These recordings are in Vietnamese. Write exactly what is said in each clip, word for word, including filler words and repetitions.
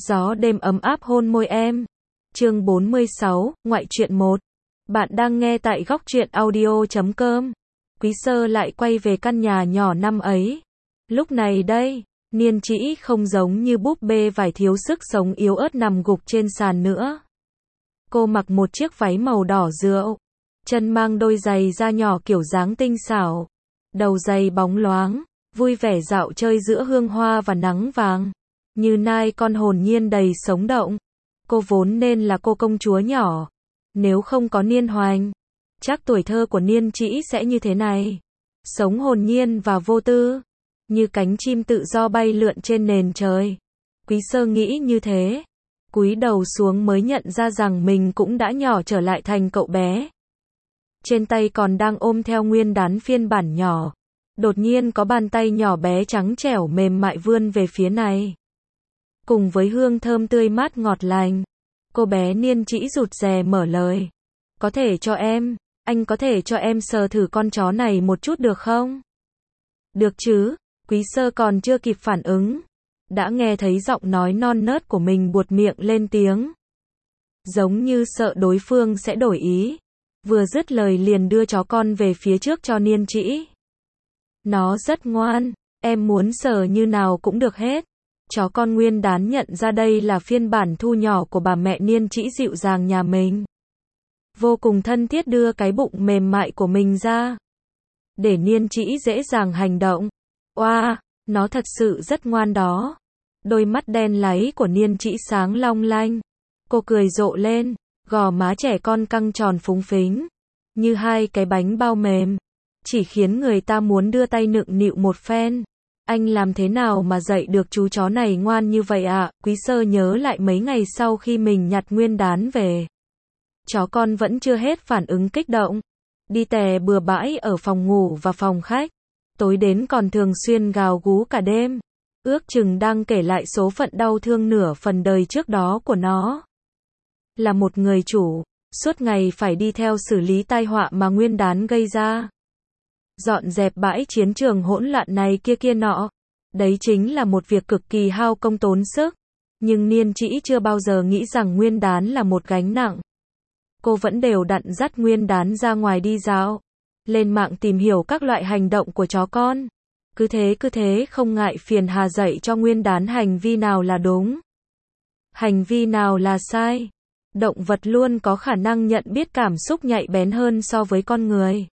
Gió đêm ấm áp hôn môi em. Chương bốn mươi sáu, ngoại truyện một. Bạn đang nghe tại góc truyện audio chấm com. Quý Sơ lại quay về căn nhà nhỏ năm ấy. Lúc này đây, Niên Trĩ không giống như búp bê vải thiếu sức sống yếu ớt nằm gục trên sàn nữa. Cô mặc một chiếc váy màu đỏ rượu, chân mang đôi giày da nhỏ kiểu dáng tinh xảo, đầu giày bóng loáng, vui vẻ dạo chơi giữa hương hoa và nắng vàng. Như nai con hồn nhiên đầy sống động. Cô vốn nên là cô công chúa nhỏ. Nếu không có Niên Hoành, chắc tuổi thơ của Niên Trĩ sẽ như thế này. Sống hồn nhiên và vô tư, như cánh chim tự do bay lượn trên nền trời. Quý Sơ nghĩ như thế, cúi đầu xuống mới nhận ra rằng mình cũng đã nhỏ trở lại thành cậu bé. Trên tay còn đang ôm theo nguyên đán phiên bản nhỏ. Đột nhiên có bàn tay nhỏ bé trắng trẻo mềm mại vươn về phía này. Cùng với hương thơm tươi mát ngọt lành, cô bé Niên Trĩ rụt rè mở lời. Có thể cho em, anh có thể cho em sờ thử con chó này một chút được không? Được chứ, Quý Sơ còn chưa kịp phản ứng. Đã nghe thấy giọng nói non nớt của mình buột miệng lên tiếng. Giống như sợ đối phương sẽ đổi ý. Vừa dứt lời liền đưa chó con về phía trước cho Niên Trĩ. Nó rất ngoan, em muốn sờ như nào cũng được hết. Chó con nguyên đán nhận ra đây là phiên bản thu nhỏ của bà mẹ Niên Trĩ dịu dàng nhà mình. Vô cùng thân thiết đưa cái bụng mềm mại của mình ra, để Niên Trĩ dễ dàng hành động. Oa, wow, nó thật sự rất ngoan đó. Đôi mắt đen láy của Niên Trĩ sáng long lanh. Cô cười rộ lên, gò má trẻ con căng tròn phúng phính, như hai cái bánh bao mềm, chỉ khiến người ta muốn đưa tay nựng nịu một phen. Anh làm thế nào mà dạy được chú chó này ngoan như vậy ạ? À? Quý Sơ nhớ lại mấy ngày sau khi mình nhặt nguyên đán về. Chó con vẫn chưa hết phản ứng kích động. Đi tè bừa bãi ở phòng ngủ và phòng khách. Tối đến còn thường xuyên gào gú cả đêm. Ước chừng đang kể lại số phận đau thương nửa phần đời trước đó của nó. Là một người chủ, suốt ngày phải đi theo xử lý tai họa mà nguyên đán gây ra. Dọn dẹp bãi chiến trường hỗn loạn này kia kia nọ. Đấy chính là một việc cực kỳ hao công tốn sức. Nhưng Niên Trĩ chưa bao giờ nghĩ rằng nguyên đán là một gánh nặng. Cô vẫn đều đặn dắt nguyên đán ra ngoài đi dạo. Lên mạng tìm hiểu các loại hành động của chó con. Cứ thế cứ thế không ngại phiền hà dạy cho nguyên đán hành vi nào là đúng, hành vi nào là sai. Động vật luôn có khả năng nhận biết cảm xúc nhạy bén hơn so với con người.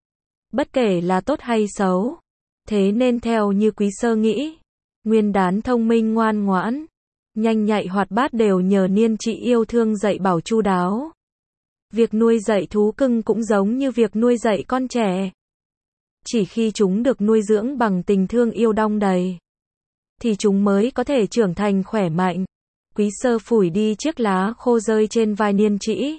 Bất kể là tốt hay xấu. Thế nên theo như Quý Sơ nghĩ, nguyên đán thông minh ngoan ngoãn, nhanh nhạy hoạt bát đều nhờ Niên Trĩ yêu thương dạy bảo chu đáo. Việc nuôi dạy thú cưng cũng giống như việc nuôi dạy con trẻ. Chỉ khi chúng được nuôi dưỡng bằng tình thương yêu đong đầy, thì chúng mới có thể trưởng thành khỏe mạnh. Quý Sơ phủi đi chiếc lá khô rơi trên vai Niên Trĩ.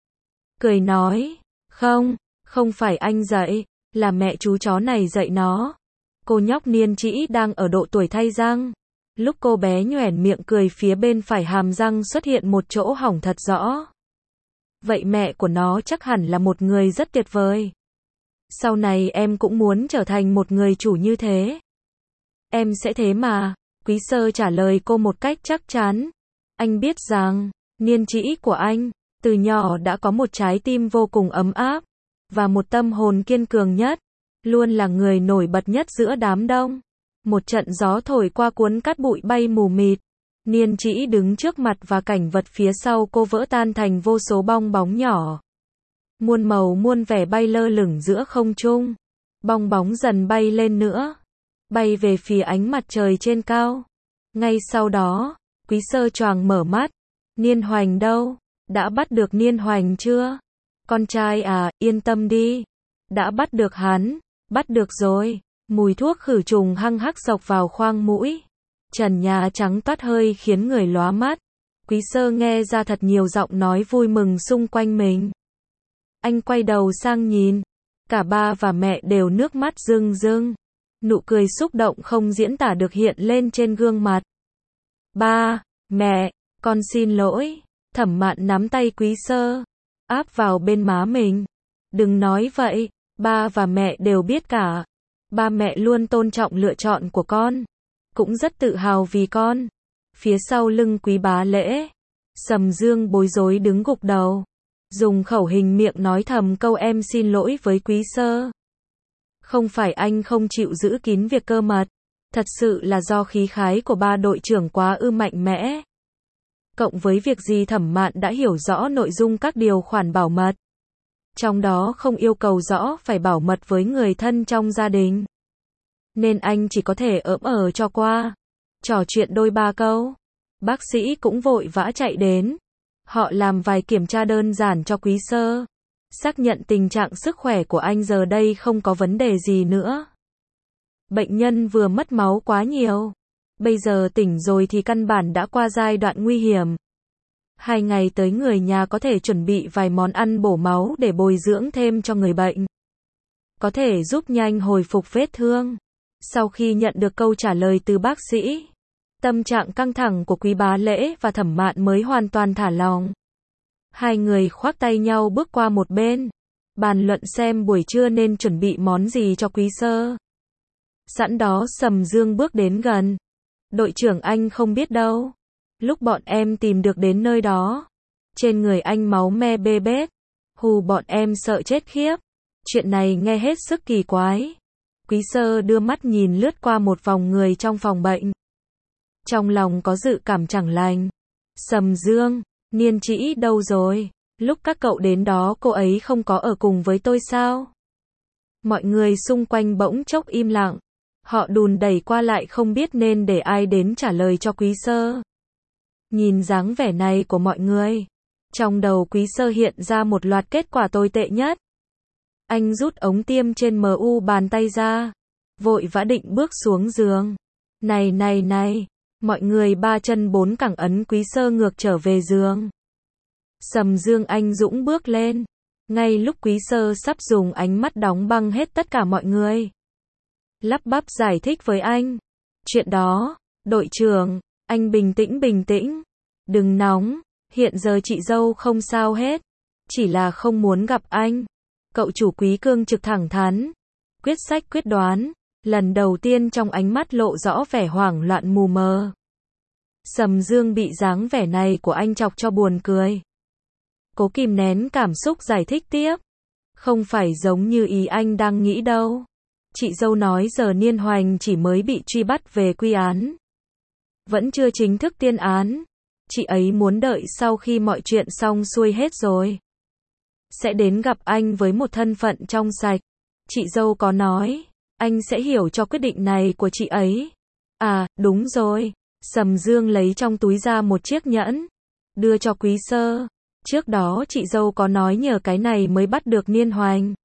Cười nói, không, không phải anh dạy, là mẹ chú chó này dạy nó. Cô nhóc Niên Trĩ đang ở độ tuổi thay răng. Lúc cô bé nhoẻn miệng cười phía bên phải hàm răng xuất hiện một chỗ hỏng thật rõ. Vậy mẹ của nó chắc hẳn là một người rất tuyệt vời. Sau này em cũng muốn trở thành một người chủ như thế. Em sẽ thế mà. Quý Sơ trả lời cô một cách chắc chắn. Anh biết rằng, Niên Trĩ của anh, từ nhỏ đã có một trái tim vô cùng ấm áp, và một tâm hồn kiên cường nhất, luôn là người nổi bật nhất giữa đám đông. Một trận gió thổi qua cuốn cát bụi bay mù mịt. Niên Trĩ đứng trước mặt và cảnh vật phía sau cô vỡ tan thành vô số bong bóng nhỏ. Muôn màu muôn vẻ bay lơ lửng giữa không trung. Bong bóng dần bay lên nữa, bay về phía ánh mặt trời trên cao. Ngay sau đó, Quý Sơ choàng mở mắt. Niên Hoành đâu? Đã bắt được Niên Hoành chưa? Con trai à, yên tâm đi. Đã bắt được hắn. Bắt được rồi. Mùi thuốc khử trùng hăng hắc dọc vào khoang mũi. Trần nhà trắng toát hơi khiến người lóa mắt. Quý Sơ nghe ra thật nhiều giọng nói vui mừng xung quanh mình. Anh quay đầu sang nhìn. Cả ba và mẹ đều nước mắt rưng rưng. Nụ cười xúc động không diễn tả được hiện lên trên gương mặt. Ba, mẹ, con xin lỗi. Thẩm Mạn nắm tay Quý Sơ, áp vào bên má mình. Đừng nói vậy, ba và mẹ đều biết cả. Ba mẹ luôn tôn trọng lựa chọn của con, cũng rất tự hào vì con. Phía sau lưng Quý Bá Lễ, Sầm Dương bối rối đứng gục đầu, dùng khẩu hình miệng nói thầm câu em xin lỗi với Quý Sơ. Không phải anh không chịu giữ kín việc cơ mật, thật sự là do khí khái của ba đội trưởng quá ư mạnh mẽ. Cộng với việc gì Thẩm Mạn đã hiểu rõ nội dung các điều khoản bảo mật. Trong đó không yêu cầu rõ phải bảo mật với người thân trong gia đình. Nên anh chỉ có thể ỡm ờ cho qua. Trò chuyện đôi ba câu. Bác sĩ cũng vội vã chạy đến. Họ làm vài kiểm tra đơn giản cho Quý Sơ. Xác nhận tình trạng sức khỏe của anh giờ đây không có vấn đề gì nữa. Bệnh nhân vừa mất máu quá nhiều. Bây giờ tỉnh rồi thì căn bản đã qua giai đoạn nguy hiểm. Hai ngày tới người nhà có thể chuẩn bị vài món ăn bổ máu để bồi dưỡng thêm cho người bệnh. Có thể giúp nhanh hồi phục vết thương. Sau khi nhận được câu trả lời từ bác sĩ, tâm trạng căng thẳng của Quý Bá Lễ và Thẩm Mạn mới hoàn toàn thả lỏng. Hai người khoác tay nhau bước qua một bên, bàn luận xem buổi trưa nên chuẩn bị món gì cho Quý Sơ. Sẵn đó Sầm Dương bước đến gần. Đội trưởng anh không biết đâu. Lúc bọn em tìm được đến nơi đó, trên người anh máu me bê bết. Hù bọn em sợ chết khiếp. Chuyện này nghe hết sức kỳ quái. Quý Sơ đưa mắt nhìn lướt qua một vòng người trong phòng bệnh. Trong lòng có dự cảm chẳng lành. Sầm Dương, Niên Trĩ đâu rồi? Lúc các cậu đến đó cô ấy không có ở cùng với tôi sao? Mọi người xung quanh bỗng chốc im lặng. Họ đùn đẩy qua lại không biết nên để ai đến trả lời cho Quý Sơ. Nhìn dáng vẻ này của mọi người, trong đầu Quý Sơ hiện ra một loạt kết quả tồi tệ nhất. Anh rút ống tiêm trên em u bàn tay ra, vội vã định bước xuống giường. Này này này, mọi người ba chân bốn cẳng ấn Quý Sơ ngược trở về giường. Sầm Dương anh dũng bước lên, ngay lúc Quý Sơ sắp dùng ánh mắt đóng băng hết tất cả mọi người. Lắp bắp giải thích với anh. Chuyện đó, đội trưởng, anh bình tĩnh bình tĩnh. Đừng nóng, hiện giờ chị dâu không sao hết. Chỉ là không muốn gặp anh. Cậu chủ Quý cương trực thẳng thắn. Quyết sách quyết đoán. Lần đầu tiên trong ánh mắt lộ rõ vẻ hoảng loạn mù mờ. Sầm Dương bị dáng vẻ này của anh chọc cho buồn cười. Cố kìm nén cảm xúc giải thích tiếp. Không phải giống như ý anh đang nghĩ đâu. Chị dâu nói giờ Niên Hoành chỉ mới bị truy bắt về quy án. Vẫn chưa chính thức tuyên án. Chị ấy muốn đợi sau khi mọi chuyện xong xuôi hết rồi. Sẽ đến gặp anh với một thân phận trong sạch. Chị dâu có nói, anh sẽ hiểu cho quyết định này của chị ấy. À, đúng rồi. Sầm Dương lấy trong túi ra một chiếc nhẫn. Đưa cho Quý Sơ. Trước đó chị dâu có nói nhờ cái này mới bắt được Niên Hoành.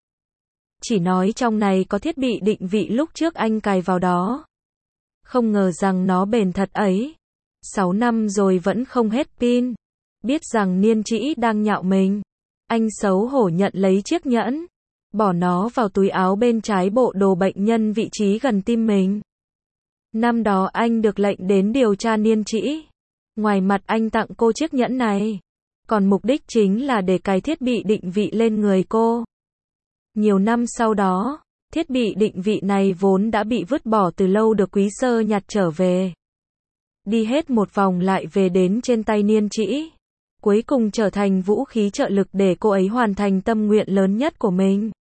Chỉ nói trong này có thiết bị định vị lúc trước anh cài vào đó. Không ngờ rằng nó bền thật ấy. Sáu năm rồi vẫn không hết pin. Biết rằng Niên Trĩ đang nhạo mình. Anh xấu hổ nhận lấy chiếc nhẫn. Bỏ nó vào túi áo bên trái bộ đồ bệnh nhân vị trí gần tim mình. Năm đó anh được lệnh đến điều tra Niên Trĩ. Ngoài mặt anh tặng cô chiếc nhẫn này. Còn mục đích chính là để cài thiết bị định vị lên người cô. Nhiều năm sau đó, thiết bị định vị này vốn đã bị vứt bỏ từ lâu được Quý Sơ nhặt trở về. Đi hết một vòng lại về đến trên tay Niên Trĩ. Cuối cùng trở thành vũ khí trợ lực để cô ấy hoàn thành tâm nguyện lớn nhất của mình.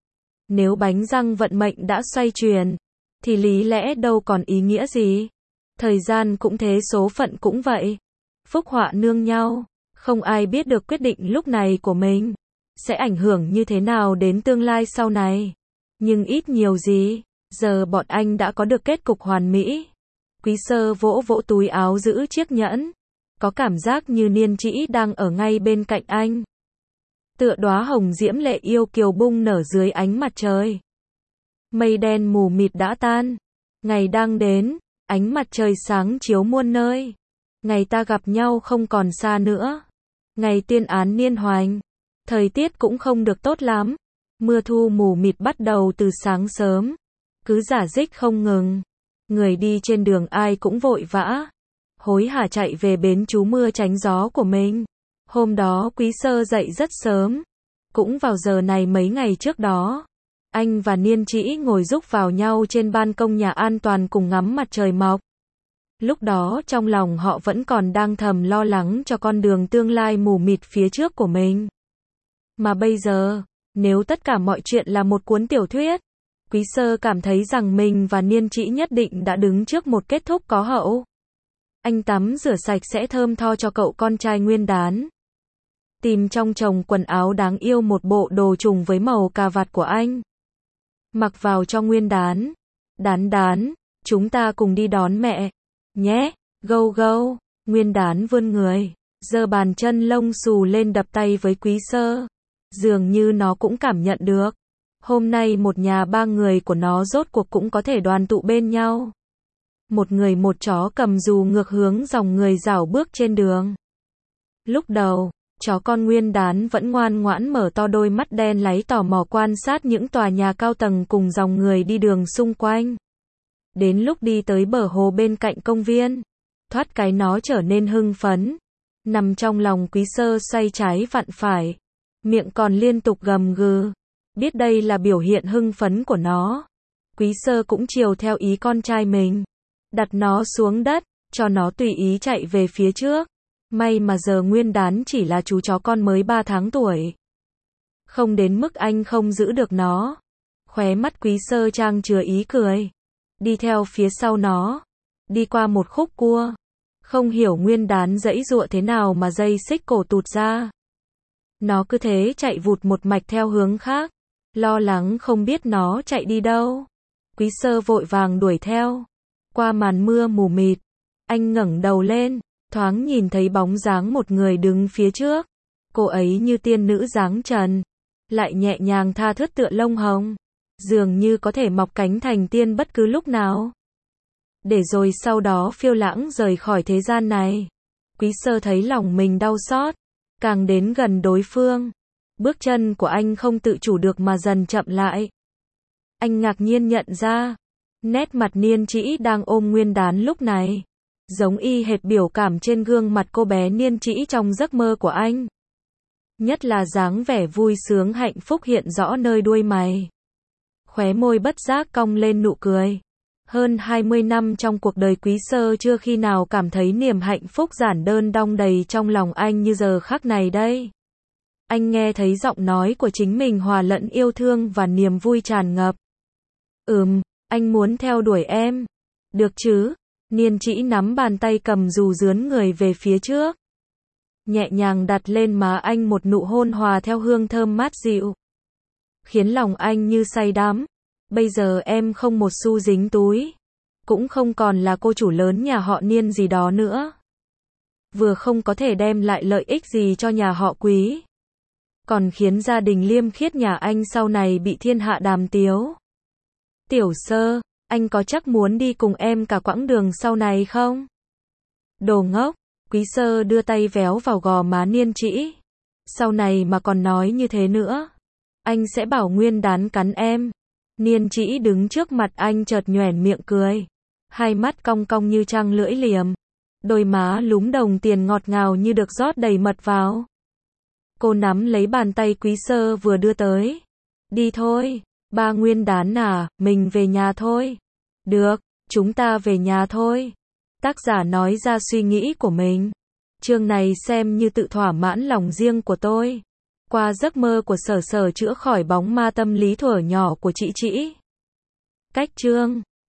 Nếu bánh răng vận mệnh đã xoay chuyển, thì lý lẽ đâu còn ý nghĩa gì. Thời gian cũng thế, số phận cũng vậy. Phúc họa nương nhau. Không ai biết được quyết định lúc này của mình sẽ ảnh hưởng như thế nào đến tương lai sau này. Nhưng ít nhiều gì, giờ bọn anh đã có được kết cục hoàn mỹ. Quý Sơ vỗ vỗ túi áo giữ chiếc nhẫn. Có cảm giác như Niên Trĩ đang ở ngay bên cạnh anh. Tựa đóa hồng diễm lệ yêu kiều bung nở dưới ánh mặt trời. Mây đen mù mịt đã tan. Ngày đang đến, ánh mặt trời sáng chiếu muôn nơi. Ngày ta gặp nhau không còn xa nữa. Ngày tuyên án Niên Hoành. Thời tiết cũng không được tốt lắm. Mưa thu mù mịt bắt đầu từ sáng sớm. Cứ rả rích không ngừng. Người đi trên đường ai cũng vội vã. Hối hả chạy về bến trú mưa tránh gió của mình. Hôm đó Quý Sơ dậy rất sớm. Cũng vào giờ này mấy ngày trước đó. Anh và Niên Trĩ ngồi rúc vào nhau trên ban công nhà an toàn cùng ngắm mặt trời mọc. Lúc đó trong lòng họ vẫn còn đang thầm lo lắng cho con đường tương lai mù mịt phía trước của mình. Mà bây giờ, nếu tất cả mọi chuyện là một cuốn tiểu thuyết, Quý Sơ cảm thấy rằng mình và Niên Trĩ nhất định đã đứng trước một kết thúc có hậu. Anh tắm rửa sạch sẽ thơm tho cho cậu con trai Nguyên Đán. Tìm trong chồng quần áo đáng yêu một bộ đồ trùng với màu cà vạt của anh. Mặc vào cho Nguyên Đán. Đán đán, chúng ta cùng đi đón mẹ. Nhé, gâu gâu. Nguyên Đán vươn người, giơ bàn chân lông xù lên đập tay với Quý Sơ. Dường như nó cũng cảm nhận được. Hôm nay một nhà ba người của nó rốt cuộc cũng có thể đoàn tụ bên nhau. Một người một chó cầm dù ngược hướng dòng người rảo bước trên đường. Lúc đầu, chó con Nguyên Đán vẫn ngoan ngoãn mở to đôi mắt đen láy tò mò quan sát những tòa nhà cao tầng cùng dòng người đi đường xung quanh. Đến lúc đi tới bờ hồ bên cạnh công viên, thoát cái nó trở nên hưng phấn. Nằm trong lòng Quý Sơ xoay trái vặn phải, miệng còn liên tục gầm gừ. Biết đây là biểu hiện hưng phấn của nó, Quý Sơ cũng chiều theo ý con trai mình. Đặt nó xuống đất, cho nó tùy ý chạy về phía trước. May mà giờ Nguyên Đán chỉ là chú chó con mới ba tháng tuổi. Không đến mức anh không giữ được nó. Khóe mắt Quý Sơ trang chứa ý cười. Đi theo phía sau nó. Đi qua một khúc cua. Không hiểu Nguyên Đán giãy giụa thế nào mà dây xích cổ tụt ra. Nó cứ thế chạy vụt một mạch theo hướng khác. Lo lắng không biết nó chạy đi đâu. Quý Sơ vội vàng đuổi theo. Qua màn mưa mù mịt, anh ngẩng đầu lên, thoáng nhìn thấy bóng dáng một người đứng phía trước. Cô ấy như tiên nữ dáng trần, lại nhẹ nhàng tha thướt tựa lông hồng, dường như có thể mọc cánh thành tiên bất cứ lúc nào. Để rồi sau đó phiêu lãng rời khỏi thế gian này. Quý Sơ thấy lòng mình đau xót, càng đến gần đối phương, bước chân của anh không tự chủ được mà dần chậm lại. Anh ngạc nhiên nhận ra, nét mặt Niên Trĩ đang ôm Nguyên Đán lúc này, giống y hệt biểu cảm trên gương mặt cô bé Niên Trĩ trong giấc mơ của anh. Nhất là dáng vẻ vui sướng hạnh phúc hiện rõ nơi đuôi mày. Khóe môi bất giác cong lên nụ cười. Hơn hai mươi năm trong cuộc đời Quý Sơ chưa khi nào cảm thấy niềm hạnh phúc giản đơn đong đầy trong lòng anh như giờ khắc này đây. Anh nghe thấy giọng nói của chính mình hòa lẫn yêu thương và niềm vui tràn ngập. Ừm, anh muốn theo đuổi em. Được chứ? Niên Trĩ nắm bàn tay cầm dù dướn người về phía trước. Nhẹ nhàng đặt lên má anh một nụ hôn hòa theo hương thơm mát dịu. Khiến lòng anh như say đắm. Bây giờ em không một xu dính túi. Cũng không còn là cô chủ lớn nhà họ Niên gì đó nữa. Vừa không có thể đem lại lợi ích gì cho nhà họ Quý. Còn khiến gia đình liêm khiết nhà anh sau này bị thiên hạ đàm tiếu. Tiểu Sơ, anh có chắc muốn đi cùng em cả quãng đường sau này không? Đồ ngốc, Quý Sơ đưa tay véo vào gò má Niên Trĩ. Sau này mà còn nói như thế nữa, anh sẽ bảo Nguyên Đán cắn em. Niên Trĩ đứng trước mặt anh chợt nhoẻn miệng cười. Hai mắt cong cong như trăng lưỡi liềm. Đôi má lúm đồng tiền ngọt ngào như được rót đầy mật vào. Cô nắm lấy bàn tay Quý Sơ vừa đưa tới. Đi thôi, ba Nguyên Đán à, mình về nhà thôi. Được, chúng ta về nhà thôi. Tác giả nói ra suy nghĩ của mình. Chương này xem như tự thỏa mãn lòng riêng của tôi. Qua giấc mơ của Sở Sở chữa khỏi bóng ma tâm lý thuở nhỏ của chị Trĩ. Cách chương